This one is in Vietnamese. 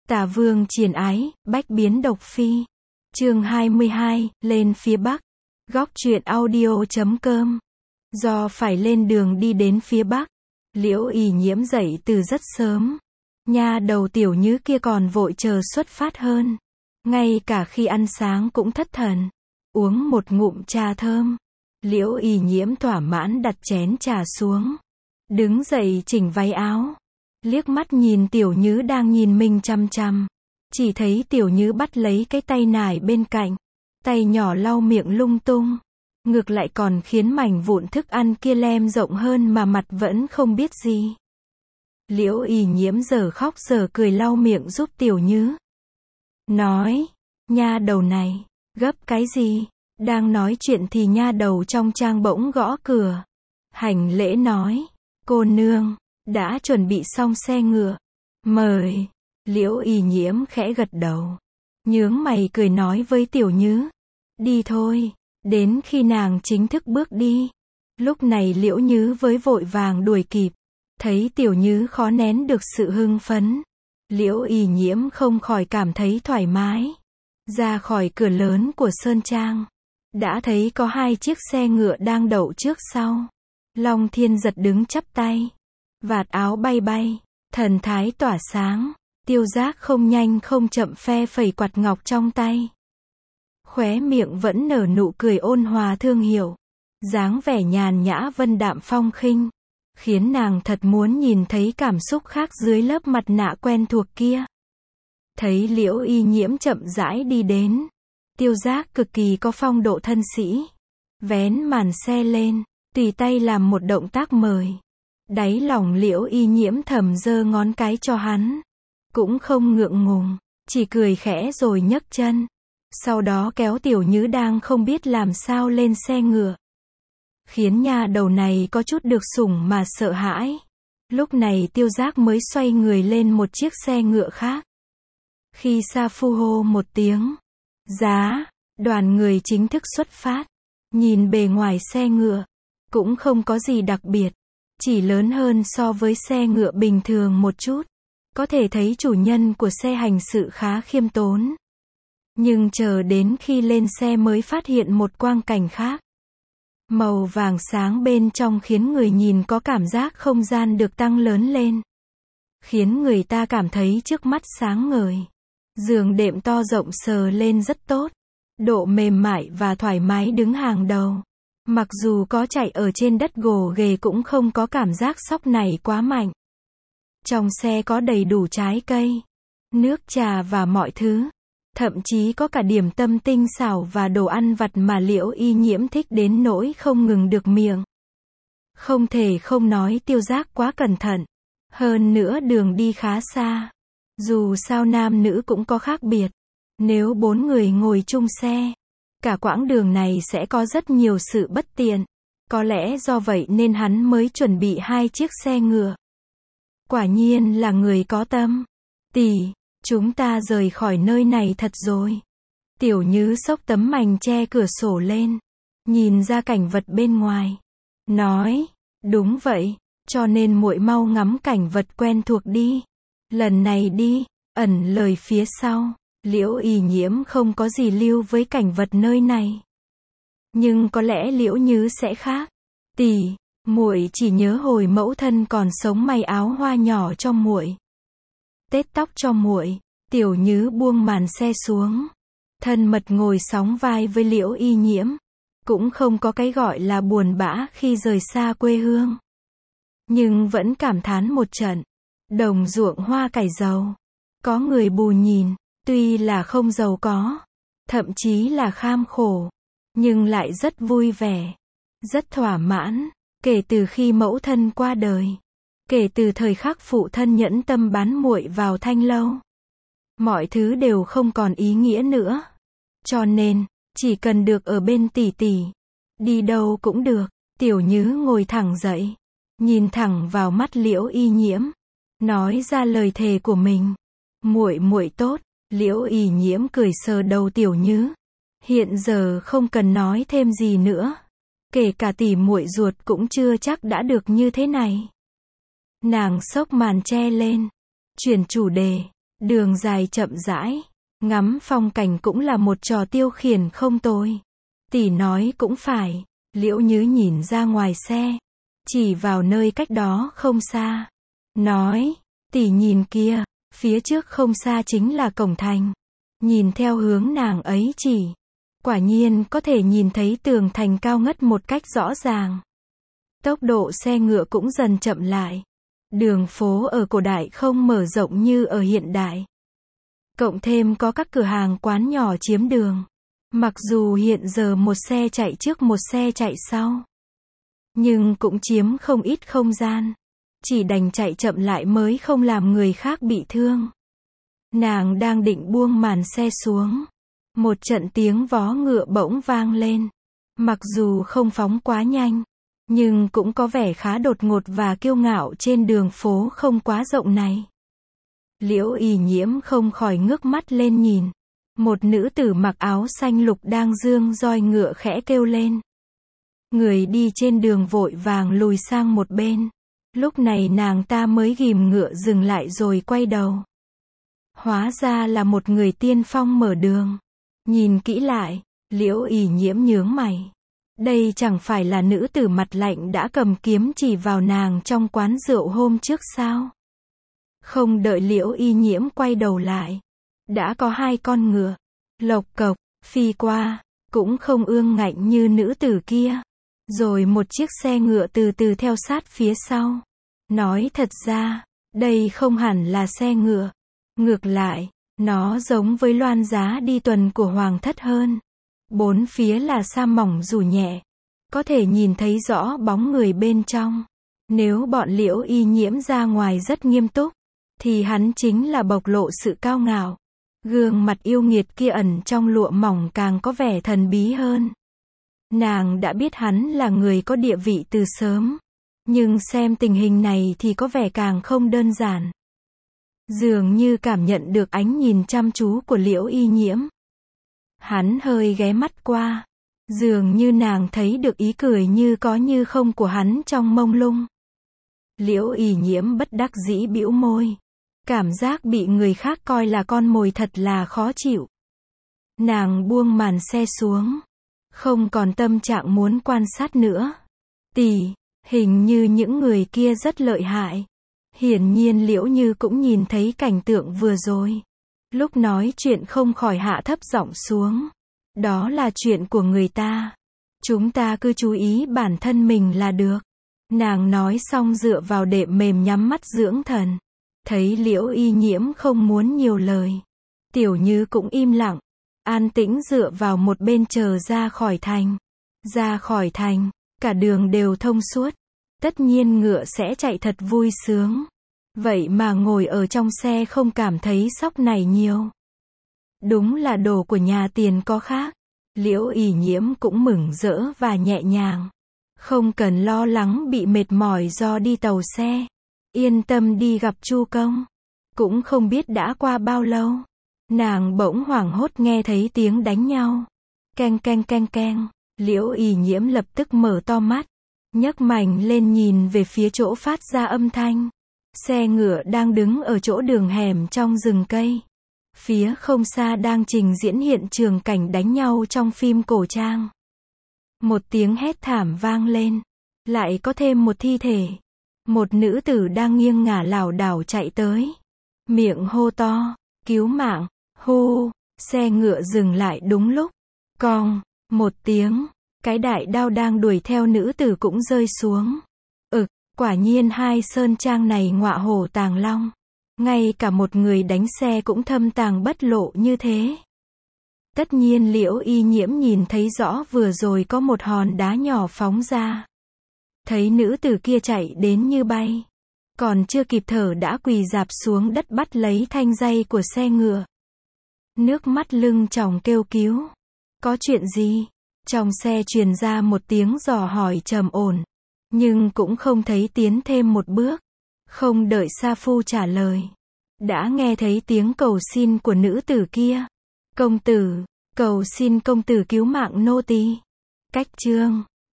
Tả Vương Triền Ái, bách biến độc phi. Chương 22, lên phía Bắc. Góc truyện audio.com. Do phải lên đường đi đến phía Bắc, Liễu Ỷ Nhiễm dậy từ rất sớm. Nha đầu Tiểu Nhứ kia còn vội chờ xuất phát hơn. Ngay cả khi ăn sáng cũng thất thần. Uống một ngụm trà thơm, Liễu Ỷ Nhiễm thỏa mãn đặt chén trà xuống. Đứng dậy chỉnh váy áo. Liếc mắt nhìn Tiểu Nhứ đang nhìn mình chăm chăm. Chỉ thấy Tiểu Nhứ bắt lấy cái tay nải bên cạnh. Tay nhỏ lau miệng lung tung. Ngược lại còn khiến mảnh vụn thức ăn kia lem rộng hơn mà mặt vẫn không biết gì. Liễu Ỷ Nhiễm giờ khóc giờ cười lau miệng giúp Tiểu Nhứ. Nói, nha đầu này, gấp cái gì? Đang nói chuyện thì nha đầu trong trang bỗng gõ cửa. Hành lễ nói, cô nương, đã chuẩn bị xong xe ngựa. Mời. Liễu Ỷ Nhiễm khẽ gật đầu. Nhướng mày cười nói với Tiểu Nhứ. Đi thôi. Đến khi nàng chính thức bước đi. Lúc này Liễu Nhứ với vội vàng đuổi kịp. Thấy Tiểu Nhứ khó nén được sự hưng phấn. Liễu Ỷ Nhiễm không khỏi cảm thấy thoải mái. Ra khỏi cửa lớn của Sơn Trang. Đã thấy có hai chiếc xe ngựa đang đậu trước sau. Long Thiên Giật đứng chắp tay. Vạt áo bay bay. Thần thái tỏa sáng. Tiêu Giác không nhanh không chậm phe phẩy quạt ngọc trong tay. Khóe miệng vẫn nở nụ cười ôn hòa thương hiểu. Dáng vẻ nhàn nhã vân đạm phong khinh. Khiến nàng thật muốn nhìn thấy cảm xúc khác dưới lớp mặt nạ quen thuộc kia. Thấy Liễu Ỷ Nhiễm chậm rãi đi đến. Tiêu Giác cực kỳ có phong độ thân sĩ. Vén màn xe lên, tùy tay làm một động tác mời. Đáy lòng Liễu Ỷ Nhiễm thầm giơ ngón cái cho hắn. Cũng không ngượng ngùng, chỉ cười khẽ rồi nhấc chân. Sau đó kéo Tiểu Nhứ đang không biết làm sao lên xe ngựa. Khiến nha đầu này có chút được sủng mà sợ hãi. Lúc này Tiêu Giác mới xoay người lên một chiếc xe ngựa khác. Khi Sa Phu hô một tiếng, giá, đoàn người chính thức xuất phát. Nhìn bề ngoài xe ngựa, cũng không có gì đặc biệt. Chỉ lớn hơn so với xe ngựa bình thường một chút. Có thể thấy chủ nhân của xe hành sự khá khiêm tốn. Nhưng chờ đến khi lên xe mới phát hiện một quang cảnh khác. Màu vàng sáng bên trong khiến người nhìn có cảm giác không gian được tăng lớn lên. Khiến người ta cảm thấy trước mắt sáng ngời. Giường đệm to rộng sờ lên rất tốt. Độ mềm mại và thoải mái đứng hàng đầu. Mặc dù có chạy ở trên đất gồ ghề cũng không có cảm giác sóc này quá mạnh. Trong xe có đầy đủ trái cây, nước trà và mọi thứ. Thậm chí có cả điểm tâm tinh xảo và đồ ăn vặt mà Liễu Ỷ Nhiễm thích đến nỗi không ngừng được miệng. Không thể không nói Tiêu Giác quá cẩn thận. Hơn nữa đường đi khá xa. Dù sao nam nữ cũng có khác biệt. Nếu 4 người ngồi chung xe, cả quãng đường này sẽ có rất nhiều sự bất tiện. Có lẽ do vậy nên hắn mới chuẩn bị 2 chiếc xe ngựa. Quả nhiên là người có tâm. Tỷ, chúng ta rời khỏi nơi này thật rồi. Tiểu Nhứ xốc tấm mành che cửa sổ lên. Nhìn ra cảnh vật bên ngoài. Nói, đúng vậy, cho nên muội mau ngắm cảnh vật quen thuộc đi. Lần này đi, ẩn lời phía sau. Liễu Ỷ Nhiễm không có gì lưu với cảnh vật nơi này. Nhưng có lẽ Liễu Nhứ sẽ khác. Tỷ, muội chỉ nhớ hồi mẫu thân còn sống may áo hoa nhỏ cho muội. Tết tóc cho muội. Tiểu Nhứ buông màn xe xuống. Thân mật ngồi sóng vai với Liễu Ỷ Nhiễm. Cũng không có cái gọi là buồn bã khi rời xa quê hương. Nhưng vẫn cảm thán một trận. Đồng ruộng hoa cải giàu. Có người bù nhìn. Tuy là không giàu có. Thậm chí là kham khổ. Nhưng lại rất vui vẻ. Rất thỏa mãn. Kể từ khi mẫu thân qua đời. Kể từ thời khắc phụ thân nhẫn tâm bán muội vào Thanh Lâu. Mọi thứ đều không còn ý nghĩa nữa. Cho nên, chỉ cần được ở bên tỷ tỷ. Đi đâu cũng được. Tiểu Nhứ ngồi thẳng dậy. Nhìn thẳng vào mắt Liễu Ỷ Nhiễm. Nói ra lời thề của mình. Muội muội tốt. Liễu Ỷ Nhiễm cười sờ đầu Tiểu Nhứ. Hiện giờ không cần nói thêm gì nữa. Kể cả tỷ muội ruột cũng chưa chắc đã được như thế này. Nàng xốc màn che lên. Chuyển chủ đề. Đường dài chậm rãi, ngắm phong cảnh cũng là một trò tiêu khiển không tồi. Tỷ nói cũng phải. Liễu Nhứ nhìn ra ngoài xe, chỉ vào nơi cách đó không xa. Nói, tỷ nhìn kia, phía trước không xa chính là cổng thành. Nhìn theo hướng nàng ấy chỉ, quả nhiên có thể nhìn thấy tường thành cao ngất một cách rõ ràng. Tốc độ xe ngựa cũng dần chậm lại. Đường phố ở cổ đại không mở rộng như ở hiện đại. Cộng thêm có các cửa hàng quán nhỏ chiếm đường. Mặc dù hiện giờ một xe chạy trước một xe chạy sau, nhưng cũng chiếm không ít không gian. Chỉ đành chạy chậm lại mới không làm người khác bị thương. Nàng đang định buông màn xe xuống. Một trận tiếng vó ngựa bỗng vang lên. Mặc dù không phóng quá nhanh, nhưng cũng có vẻ khá đột ngột và kiêu ngạo trên đường phố không quá rộng này. Liễu Y Nhiễm không khỏi ngước mắt lên nhìn. Một nữ tử mặc áo xanh lục đang dương roi ngựa khẽ kêu lên. Người đi trên đường vội vàng lùi sang một bên. Lúc này nàng ta mới ghìm ngựa dừng lại rồi quay đầu. Hóa ra là một người tiên phong mở đường. Nhìn kỹ lại, Liễu Y Nhiễm nhướng mày. Đây chẳng phải là nữ tử mặt lạnh đã cầm kiếm chỉ vào nàng trong quán rượu hôm trước sao? Không đợi Liễu Y Nhiễm quay đầu lại, đã có hai con ngựa, lộc cộc, phi qua, cũng không ương ngạnh như nữ tử kia. Rồi một chiếc xe ngựa từ từ theo sát phía sau. Nói thật ra, đây không hẳn là xe ngựa. Ngược lại, nó giống với loan giá đi tuần của hoàng thất hơn. Bốn phía là sa mỏng dù nhẹ, có thể nhìn thấy rõ bóng người bên trong. Nếu bọn Liễu Y Nhiễm ra ngoài rất nghiêm túc, thì hắn chính là bộc lộ sự cao ngạo. Gương mặt yêu nghiệt kia ẩn trong lụa mỏng càng có vẻ thần bí hơn. Nàng đã biết hắn là người có địa vị từ sớm, nhưng xem tình hình này thì có vẻ càng không đơn giản. Dường như cảm nhận được ánh nhìn chăm chú của Liễu Y Nhiễm. Hắn hơi ghé mắt qua, dường như nàng thấy được ý cười như có như không của hắn trong mông lung. Liễu Y Nhiễm bất đắc dĩ bĩu môi. Cảm giác bị người khác coi là con mồi thật là khó chịu. Nàng buông màn xe xuống, không còn tâm trạng muốn quan sát nữa. Tỷ, hình như những người kia rất lợi hại. Hiển nhiên Liễu Như cũng nhìn thấy cảnh tượng vừa rồi. Lúc nói chuyện không khỏi hạ thấp giọng xuống. Đó là chuyện của người ta. Chúng ta cứ chú ý bản thân mình là được. Nàng nói xong dựa vào đệm mềm nhắm mắt dưỡng thần. Thấy Liễu Y Nhiễm không muốn nhiều lời, Tiểu Như cũng im lặng, an tĩnh dựa vào một bên chờ ra khỏi thành. Ra khỏi thành, cả đường đều thông suốt. Tất nhiên ngựa sẽ chạy thật vui sướng. Vậy mà ngồi ở trong xe không cảm thấy sóc này nhiều. Đúng là đồ của nhà tiền có khác. Liễu Y Nhiễm cũng mừng rỡ và nhẹ nhàng. Không cần lo lắng bị mệt mỏi do đi tàu xe. Yên tâm đi gặp Chu công. Cũng không biết đã qua bao lâu, nàng bỗng hoảng hốt nghe thấy tiếng đánh nhau. Keng keng keng keng. Liễu Y Nhiễm lập tức mở to mắt, nhấc mảnh lên nhìn về phía chỗ phát ra âm thanh. Xe ngựa đang đứng ở chỗ đường hẻm trong rừng cây. Phía không xa đang trình diễn hiện trường cảnh đánh nhau trong phim cổ trang. Một tiếng hét thảm vang lên. Lại có thêm một thi thể. Một nữ tử đang nghiêng ngả lảo đảo chạy tới. Miệng hô to, cứu mạng, hô, xe ngựa dừng lại đúng lúc. Cong, một tiếng, cái đại đao đang đuổi theo nữ tử cũng rơi xuống. Quả nhiên hai sơn trang này ngọa hổ tàng long. Ngay cả một người đánh xe cũng thâm tàng bất lộ như thế. Tất nhiên Liễu Y Nhiễm nhìn thấy rõ vừa rồi có một hòn đá nhỏ phóng ra. Thấy nữ tử kia chạy đến như bay. Còn chưa kịp thở đã quỳ rạp xuống đất bắt lấy thanh dây của xe ngựa. Nước mắt lưng tròng kêu cứu. Có chuyện gì? Trong xe truyền ra một tiếng dò hỏi trầm ổn. Nhưng cũng không thấy tiến thêm một bước. Không đợi Sa Phu trả lời. Đã nghe thấy tiếng cầu xin của nữ tử kia. Công tử, cầu xin công tử cứu mạng nô tỳ. Cách chương